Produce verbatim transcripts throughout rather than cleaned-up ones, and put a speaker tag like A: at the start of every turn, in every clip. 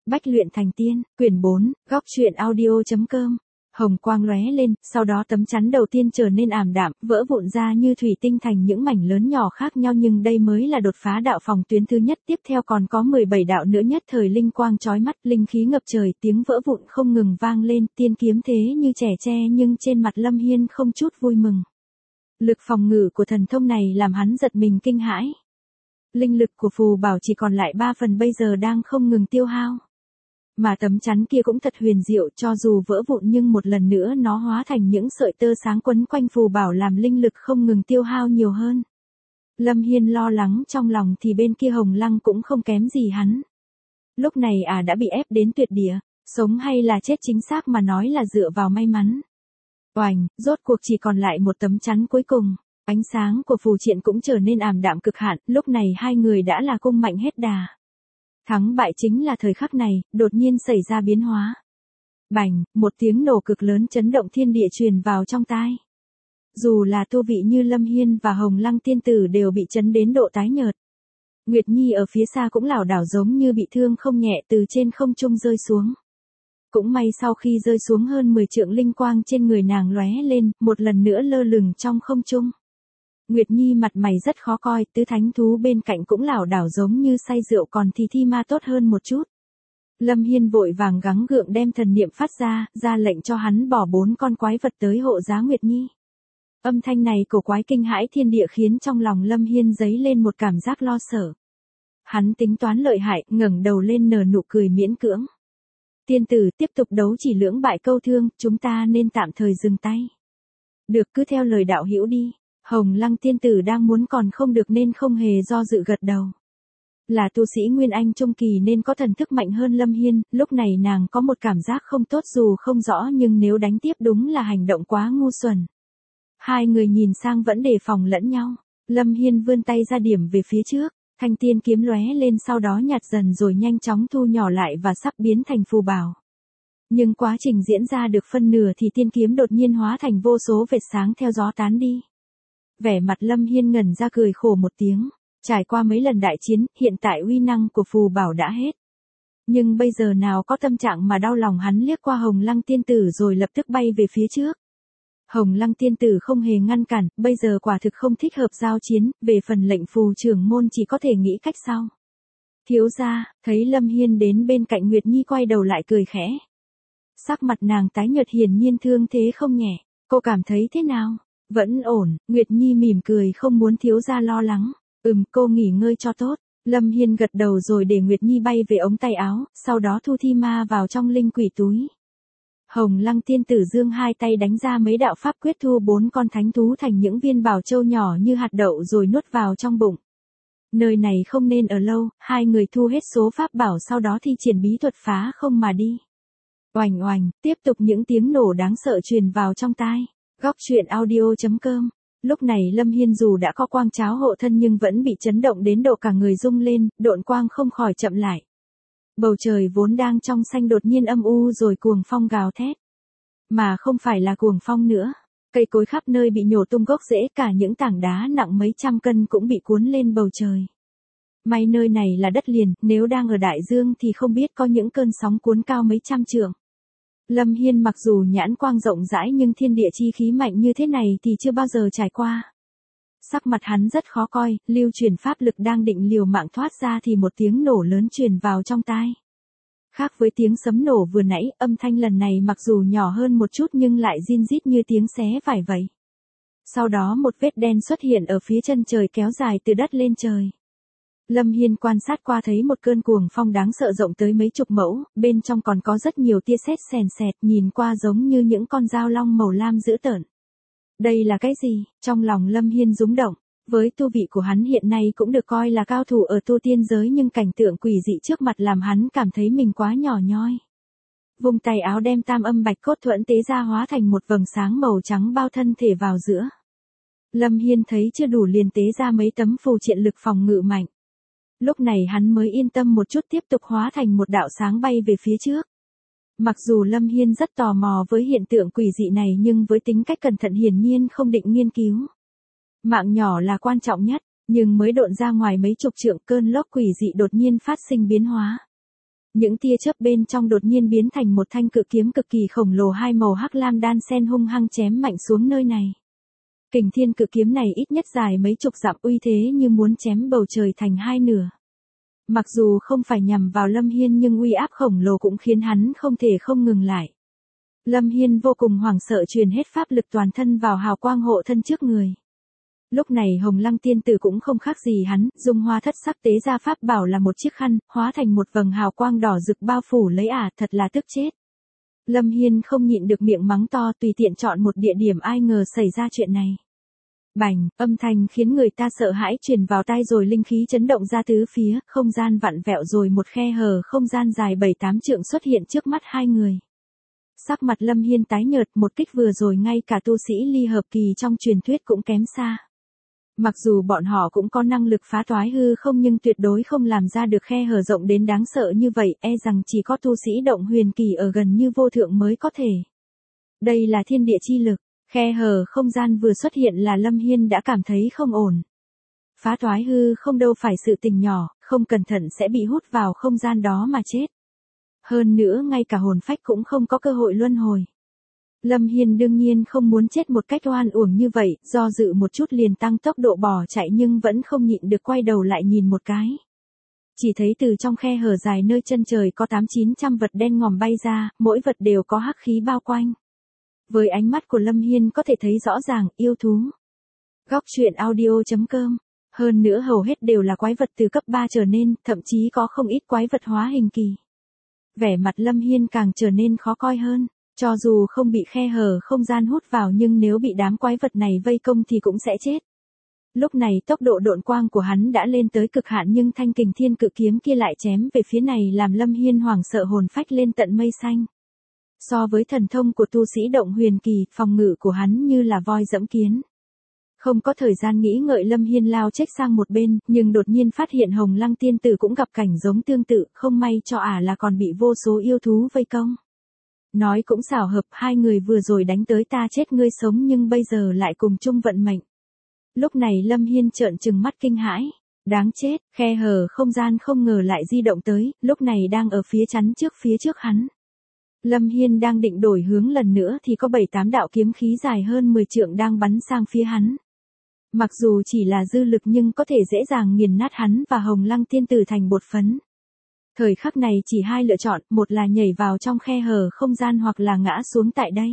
A: Bách luyện thành tiên, quyển bốn, góc truyện audio.com. Hồng quang lóe lên, sau đó tấm chắn đầu tiên trở nên ảm đạm, vỡ vụn ra như thủy tinh thành những mảnh lớn nhỏ khác nhau, nhưng đây mới là đột phá đạo phòng tuyến thứ nhất, tiếp theo còn có mười bảy đạo nữa, nhất thời linh quang chói mắt, linh khí ngập trời, tiếng vỡ vụn không ngừng vang lên, tiên kiếm thế như trẻ tre, nhưng trên mặt Lâm Hiên không chút vui mừng. Lực phòng ngự của thần thông này làm hắn giật mình kinh hãi. Linh lực của phù bảo chỉ còn lại ba phần bây giờ đang không ngừng tiêu hao. Mà tấm chắn kia cũng thật huyền diệu, cho dù vỡ vụn nhưng một lần nữa nó hóa thành những sợi tơ sáng quấn quanh phù bảo làm linh lực không ngừng tiêu hao nhiều hơn. Lâm Hiên lo lắng trong lòng thì bên kia Hồng Lăng cũng không kém gì hắn. Lúc này à đã bị ép đến tuyệt địa, sống hay là chết chính xác mà nói là dựa vào may mắn. Oành, rốt cuộc chỉ còn lại một tấm chắn cuối cùng, ánh sáng của phù triện cũng trở nên ảm đạm cực hạn, lúc này hai người đã là cung mạnh hết đà. Thắng bại chính là thời khắc này, đột nhiên xảy ra biến hóa. Bành, một tiếng nổ cực lớn chấn động thiên địa truyền vào trong tai. Dù là tu vị như Lâm Hiên và Hồng Lăng tiên tử đều bị chấn đến độ tái nhợt. Nguyệt Nhi ở phía xa cũng lảo đảo giống như bị thương không nhẹ, từ trên không trung rơi xuống. Cũng may sau khi rơi xuống hơn mười trượng, linh quang trên người nàng lóe lên, một lần nữa lơ lửng trong không trung. Nguyệt Nhi mặt mày rất khó coi, tứ thánh thú bên cạnh cũng lảo đảo giống như say rượu, còn thì Thi Ma tốt hơn một chút. Lâm Hiên vội vàng gắng gượng đem thần niệm phát ra, ra lệnh cho hắn bỏ bốn con quái vật tới hộ giá Nguyệt Nhi. Âm thanh này cổ quái kinh hãi thiên địa khiến trong lòng Lâm Hiên dấy lên một cảm giác lo sợ. Hắn tính toán lợi hại, ngẩng đầu lên nở nụ cười miễn cưỡng. Tiên tử, tiếp tục đấu chỉ lưỡng bại câu thương, chúng ta nên tạm thời dừng tay. Được, cứ theo lời đạo hữu đi. Hồng Lăng tiên tử đang muốn còn không được nên không hề do dự gật đầu. Là tu sĩ Nguyên Anh trung kỳ nên có thần thức mạnh hơn Lâm Hiên, lúc này nàng có một cảm giác không tốt, dù không rõ nhưng nếu đánh tiếp đúng là hành động quá ngu xuẩn. Hai người nhìn sang vẫn đề phòng lẫn nhau. Lâm Hiên vươn tay ra điểm về phía trước, thanh tiên kiếm lóe lên, sau đó nhạt dần rồi nhanh chóng thu nhỏ lại và sắp biến thành phù bảo. Nhưng quá trình diễn ra được phân nửa thì tiên kiếm đột nhiên hóa thành vô số vệt sáng theo gió tán đi. Vẻ mặt Lâm Hiên ngẩn ra cười khổ một tiếng, trải qua mấy lần đại chiến, hiện tại uy năng của phù bảo đã hết. Nhưng bây giờ nào có tâm trạng mà đau lòng, hắn liếc qua Hồng Lăng tiên tử rồi lập tức bay về phía trước. Hồng Lăng tiên tử không hề ngăn cản, bây giờ quả thực không thích hợp giao chiến, về phần lệnh phù trưởng môn chỉ có thể nghĩ cách sau. Thiếu gia, thấy Lâm Hiên đến bên cạnh Nguyệt Nhi quay đầu lại cười khẽ. Sắc mặt nàng tái nhợt, hiển nhiên thương thế không nhẹ, cô cảm thấy thế nào? Vẫn ổn, Nguyệt Nhi mỉm cười không muốn thiếu gia lo lắng. Ừm, cô nghỉ ngơi cho tốt. Lâm Hiên gật đầu rồi để Nguyệt Nhi bay về ống tay áo, sau đó thu Thi Ma vào trong linh quỷ túi. Hồng Lăng tiên tử giương hai tay đánh ra mấy đạo pháp quyết, thu bốn con thánh thú thành những viên bảo châu nhỏ như hạt đậu rồi nuốt vào trong bụng. Nơi này không nên ở lâu, hai người thu hết số pháp bảo sau đó thi triển bí thuật phá không mà đi. Oành oành, tiếp tục những tiếng nổ đáng sợ truyền vào trong tai. Góc truyện audio.com. Lúc này Lâm Hiên dù đã có quang cháo hộ thân nhưng vẫn bị chấn động đến độ cả người rung lên, độn quang không khỏi chậm lại. Bầu trời vốn đang trong xanh đột nhiên âm u rồi cuồng phong gào thét. Mà không phải là cuồng phong nữa. Cây cối khắp nơi bị nhổ tung gốc rễ, cả những tảng đá nặng mấy trăm cân cũng bị cuốn lên bầu trời. May nơi này là đất liền, nếu đang ở đại dương thì không biết có những cơn sóng cuốn cao mấy trăm trượng. Lâm Hiên mặc dù nhãn quang rộng rãi nhưng thiên địa chi khí mạnh như thế này thì chưa bao giờ trải qua. Sắc mặt hắn rất khó coi, lưu truyền pháp lực đang định liều mạng thoát ra thì một tiếng nổ lớn truyền vào trong tai. Khác với tiếng sấm nổ vừa nãy, âm thanh lần này mặc dù nhỏ hơn một chút nhưng lại rin rít như tiếng xé vải vậy. Sau đó một vết đen xuất hiện ở phía chân trời kéo dài từ đất lên trời. Lâm Hiên quan sát qua thấy một cơn cuồng phong đáng sợ rộng tới mấy chục mẫu, bên trong còn có rất nhiều tia sét sèn sẹt, nhìn qua giống như những con dao long màu lam dữ tợn. Đây là cái gì? Trong lòng Lâm Hiên rúng động, với tu vị của hắn hiện nay cũng được coi là cao thủ ở tu tiên giới, nhưng cảnh tượng quỷ dị trước mặt làm hắn cảm thấy mình quá nhỏ nhoi. Vung tay áo đem tam âm bạch cốt thuẫn tế ra hóa thành một vầng sáng màu trắng bao thân thể vào giữa. Lâm Hiên thấy chưa đủ liền tế ra mấy tấm phù triện lực phòng ngự mạnh. Lúc này hắn mới yên tâm một chút, tiếp tục hóa thành một đạo sáng bay về phía trước. Mặc dù Lâm Hiên rất tò mò với hiện tượng quỷ dị này nhưng với tính cách cẩn thận hiển nhiên không định nghiên cứu. Mạng nhỏ là quan trọng nhất, nhưng mới độn ra ngoài mấy chục trượng, cơn lốc quỷ dị đột nhiên phát sinh biến hóa. Những tia chớp bên trong đột nhiên biến thành một thanh cự kiếm cực kỳ khổng lồ hai màu hắc lam đan xen hung hăng chém mạnh xuống nơi này. Kình thiên cự kiếm này ít nhất dài mấy chục dặm uy thế như muốn chém bầu trời thành hai nửa. Mặc dù không phải nhằm vào Lâm Hiên nhưng uy áp khổng lồ cũng khiến hắn không thể không ngừng lại. Lâm Hiên vô cùng hoảng sợ truyền hết pháp lực toàn thân vào hào quang hộ thân trước người. Lúc này Hồng Lăng tiên tử cũng không khác gì hắn, dùng hoa thất sắc tế ra pháp bảo là một chiếc khăn, hóa thành một vầng hào quang đỏ rực bao phủ lấy ả, thật là tức chết. Lâm Hiên không nhịn được miệng mắng to, tùy tiện chọn một địa điểm, ai ngờ xảy ra chuyện này. Bành, âm thanh khiến người ta sợ hãi truyền vào tai rồi linh khí chấn động ra tứ phía, không gian vặn vẹo rồi một khe hở không gian dài bảy tám trượng xuất hiện trước mắt hai người. Sắc mặt Lâm Hiên tái nhợt, một kích vừa rồi ngay cả tu sĩ ly hợp kỳ trong truyền thuyết cũng kém xa. Mặc dù bọn họ cũng có năng lực phá toái hư không nhưng tuyệt đối không làm ra được khe hở rộng đến đáng sợ như vậy, e rằng chỉ có tu sĩ động huyền kỳ ở gần như vô thượng mới có thể. Đây là thiên địa chi lực, khe hở không gian vừa xuất hiện là Lâm Hiên đã cảm thấy không ổn. Phá toái hư không đâu phải sự tình nhỏ, không cẩn thận sẽ bị hút vào không gian đó mà chết. Hơn nữa ngay cả hồn phách cũng không có cơ hội luân hồi. Lâm Hiên đương nhiên không muốn chết một cách oan uổng như vậy, do dự một chút liền tăng tốc độ bỏ chạy nhưng vẫn không nhịn được quay đầu lại nhìn một cái. Chỉ thấy từ trong khe hở dài nơi chân trời có tám chín trăm vật đen ngòm bay ra, mỗi vật đều có hắc khí bao quanh. Với ánh mắt của Lâm Hiên có thể thấy rõ ràng, yêu thú. Góc truyện audio chấm com. Hơn nữa hầu hết đều là quái vật từ cấp ba trở lên, thậm chí có không ít quái vật hóa hình kỳ. Vẻ mặt Lâm Hiên càng trở nên khó coi hơn. Cho dù không bị khe hở không gian hút vào nhưng nếu bị đám quái vật này vây công thì cũng sẽ chết. Lúc này tốc độ độn quang của hắn đã lên tới cực hạn nhưng thanh kình thiên cự kiếm kia lại chém về phía này làm Lâm Hiên hoảng sợ hồn phách lên tận mây xanh. So với thần thông của tu sĩ động huyền kỳ, phòng ngự của hắn như là voi dẫm kiến. Không có thời gian nghĩ ngợi Lâm Hiên lao chết sang một bên, nhưng đột nhiên phát hiện Hồng Lăng tiên tử cũng gặp cảnh giống tương tự, không may cho ả là còn bị vô số yêu thú vây công. Nói cũng xảo hợp, hai người vừa rồi đánh tới ta chết ngươi sống nhưng bây giờ lại cùng chung vận mệnh. Lúc này Lâm Hiên trợn trừng mắt kinh hãi. Đáng chết, khe hở không gian không ngờ lại di động tới, lúc này đang ở phía chắn trước phía trước hắn. Lâm Hiên đang định đổi hướng lần nữa thì có bảy tám đạo kiếm khí dài hơn mười trượng đang bắn sang phía hắn. Mặc dù chỉ là dư lực nhưng có thể dễ dàng nghiền nát hắn và Hồng Lăng tiên tử thành bột phấn. Thời khắc này chỉ hai lựa chọn, một là nhảy vào trong khe hở không gian hoặc là ngã xuống tại đây.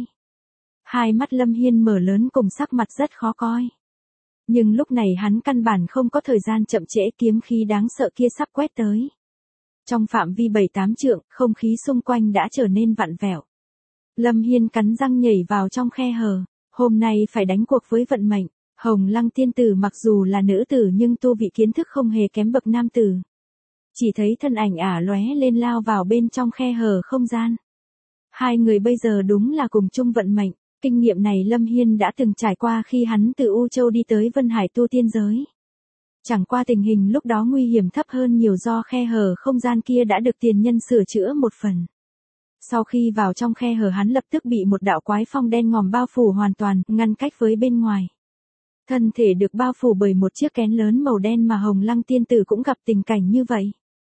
A: Hai mắt Lâm Hiên mở lớn cùng sắc mặt rất khó coi. Nhưng lúc này hắn căn bản không có thời gian chậm trễ, kiếm khí đáng sợ kia sắp quét tới. Trong phạm vi bảy tám trượng, không khí xung quanh đã trở nên vặn vẹo. Lâm Hiên cắn răng nhảy vào trong khe hở, hôm nay phải đánh cuộc với vận mệnh. Hồng Lăng tiên tử mặc dù là nữ tử nhưng tu vị kiến thức không hề kém bậc nam tử. Chỉ thấy thân ảnh ả lóe lên lao vào bên trong khe hở không gian. Hai người bây giờ đúng là cùng chung vận mệnh, kinh nghiệm này Lâm Hiên đã từng trải qua khi hắn từ U Châu đi tới Vân Hải tu tiên giới. Chẳng qua tình hình lúc đó nguy hiểm thấp hơn nhiều do khe hở không gian kia đã được tiền nhân sửa chữa một phần. Sau khi vào trong khe hở hắn lập tức bị một đạo quái phong đen ngòm bao phủ hoàn toàn, ngăn cách với bên ngoài. Thân thể được bao phủ bởi một chiếc kén lớn màu đen mà Hồng Lăng tiên tử cũng gặp tình cảnh như vậy.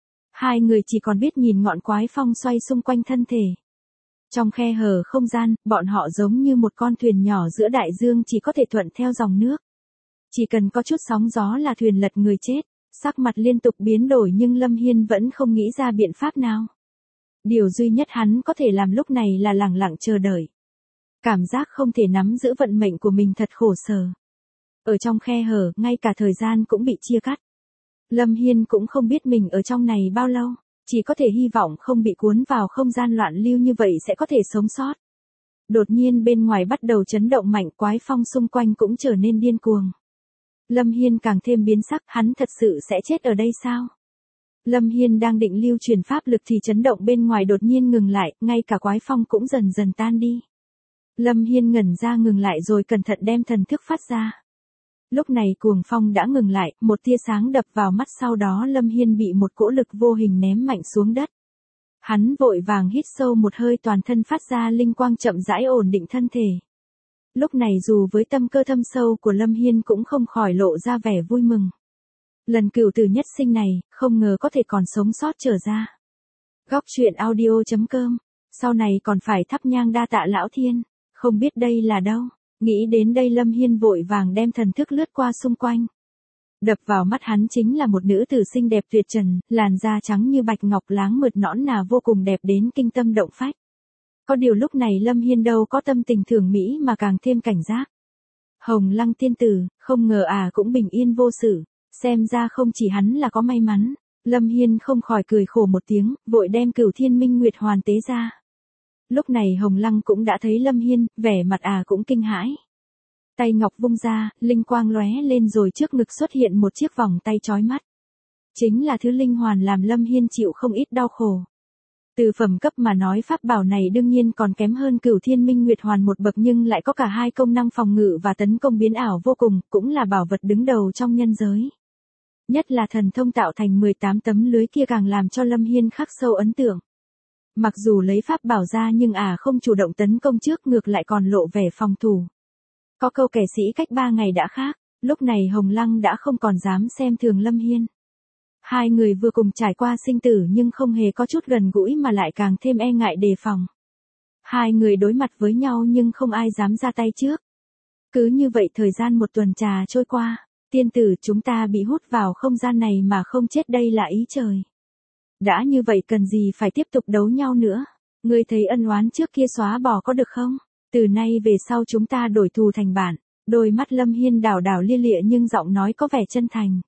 A: Hai người chỉ còn biết nhìn ngọn quái phong xoay xung quanh thân thể. Trong khe hở không gian, bọn họ giống như một con thuyền nhỏ giữa đại dương chỉ có thể thuận theo dòng nước. Chỉ cần có chút sóng gió là thuyền lật người chết, sắc mặt liên tục biến đổi nhưng Lâm Hiên vẫn không nghĩ ra biện pháp nào. Điều duy nhất hắn có thể làm lúc này là lẳng lặng chờ đợi. Cảm giác không thể nắm giữ vận mệnh của mình thật khổ sở. Ở trong khe hở, ngay cả thời gian cũng bị chia cắt. Lâm Hiên cũng không biết mình ở trong này bao lâu, chỉ có thể hy vọng không bị cuốn vào không gian loạn lưu như vậy sẽ có thể sống sót. Đột nhiên bên ngoài bắt đầu chấn động mạnh, quái phong xung quanh cũng trở nên điên cuồng. Lâm Hiên càng thêm biến sắc, hắn thật sự sẽ chết ở đây sao? Lâm Hiên đang định lưu truyền pháp lực thì chấn động bên ngoài đột nhiên ngừng lại, ngay cả quái phong cũng dần dần tan đi. Lâm Hiên ngẩn ra ngừng lại rồi cẩn thận đem thần thức phát ra. Lúc này cuồng phong đã ngừng lại, một tia sáng đập vào mắt sau đó Lâm Hiên bị một cỗ lực vô hình ném mạnh xuống đất. Hắn vội vàng hít sâu một hơi toàn thân phát ra linh quang chậm rãi ổn định thân thể. Lúc này dù với tâm cơ thâm sâu của Lâm Hiên cũng không khỏi lộ ra vẻ vui mừng. Lần cửu tử nhất sinh này, không ngờ có thể còn sống sót trở ra. Góc truyện audio.com. Sau này còn phải thắp nhang đa tạ lão thiên. Không biết đây là đâu. Nghĩ đến đây Lâm Hiên vội vàng đem thần thức lướt qua xung quanh. Đập vào mắt hắn chính là một nữ tử xinh đẹp tuyệt trần, làn da trắng như bạch ngọc, láng mượt nõn nà vô cùng đẹp đến kinh tâm động phách. Có điều lúc này Lâm Hiên đâu có tâm tình thưởng mỹ mà càng thêm cảnh giác. Hồng Lăng tiên tử, không ngờ à cũng bình yên vô sự, xem ra không chỉ hắn là có may mắn. Lâm Hiên không khỏi cười khổ một tiếng, vội đem Cửu Thiên Minh Nguyệt Hoàn tế ra. Lúc này Hồng Lăng cũng đã thấy Lâm Hiên, vẻ mặt à cũng kinh hãi. Tay ngọc vung ra, linh quang lóe lên rồi trước ngực xuất hiện một chiếc vòng tay chói mắt. Chính là thứ linh hoàn làm Lâm Hiên chịu không ít đau khổ. Từ phẩm cấp mà nói pháp bảo này đương nhiên còn kém hơn Cửu Thiên Minh Nguyệt Hoàn một bậc, nhưng lại có cả hai công năng phòng ngự và tấn công biến ảo vô cùng, cũng là bảo vật đứng đầu trong nhân giới. Nhất là thần thông tạo thành mười tám tấm lưới kia càng làm cho Lâm Hiên khắc sâu ấn tượng. Mặc dù lấy pháp bảo ra nhưng à không chủ động tấn công trước, ngược lại còn lộ vẻ phòng thủ. Có câu kẻ sĩ cách ba ngày đã khác, lúc này Hồng Lăng đã không còn dám xem thường Lâm Hiên. Hai người vừa cùng trải qua sinh tử nhưng không hề có chút gần gũi mà lại càng thêm e ngại đề phòng. Hai người đối mặt với nhau nhưng không ai dám ra tay trước. Cứ như vậy thời gian một tuần trà trôi qua, tiên tử chúng ta bị hút vào không gian này mà không chết đây là ý trời. Đã như vậy cần gì phải tiếp tục đấu nhau nữa, ngươi thấy ân oán trước kia xóa bỏ có được không? Từ nay về sau chúng ta đổi thù thành bạn. Đôi mắt Lâm Hiên đảo đảo lia lịa nhưng giọng nói có vẻ chân thành.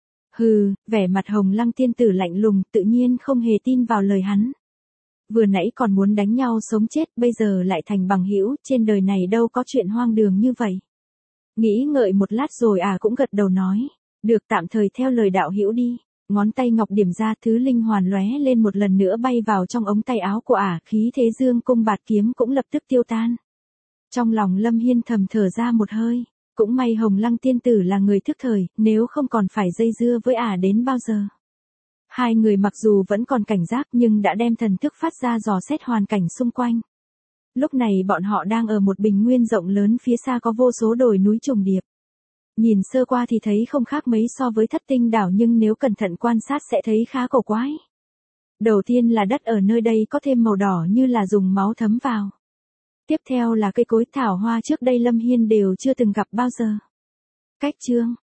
A: Hừ, vẻ mặt Hồng Lăng tiên tử lạnh lùng, tự nhiên không hề tin vào lời hắn. Vừa nãy còn muốn đánh nhau sống chết, bây giờ lại thành bằng hữu, trên đời này đâu có chuyện hoang đường như vậy. Nghĩ ngợi một lát rồi à cũng gật đầu nói, được, tạm thời theo lời đạo hữu đi. Ngón tay ngọc điểm ra, thứ linh hoàn lóe lên một lần nữa bay vào trong ống tay áo của ả, khí thế dương cung bạt kiếm cũng lập tức tiêu tan. Trong lòng Lâm Hiên thầm thở ra một hơi, cũng may Hồng Lăng tiên tử là người thức thời, nếu không còn phải dây dưa với ả đến bao giờ. Hai người mặc dù vẫn còn cảnh giác nhưng đã đem thần thức phát ra dò xét hoàn cảnh xung quanh. Lúc này bọn họ đang ở một bình nguyên rộng lớn, phía xa có vô số đồi núi trùng điệp. Nhìn sơ qua thì thấy không khác mấy so với Thất Tinh đảo, nhưng nếu cẩn thận quan sát sẽ thấy khá cổ quái. Đầu tiên là đất ở nơi đây có thêm màu đỏ như là dùng máu thấm vào. Tiếp theo là cây cối thảo hoa trước đây Lâm Hiên đều chưa từng gặp bao giờ. Cách chương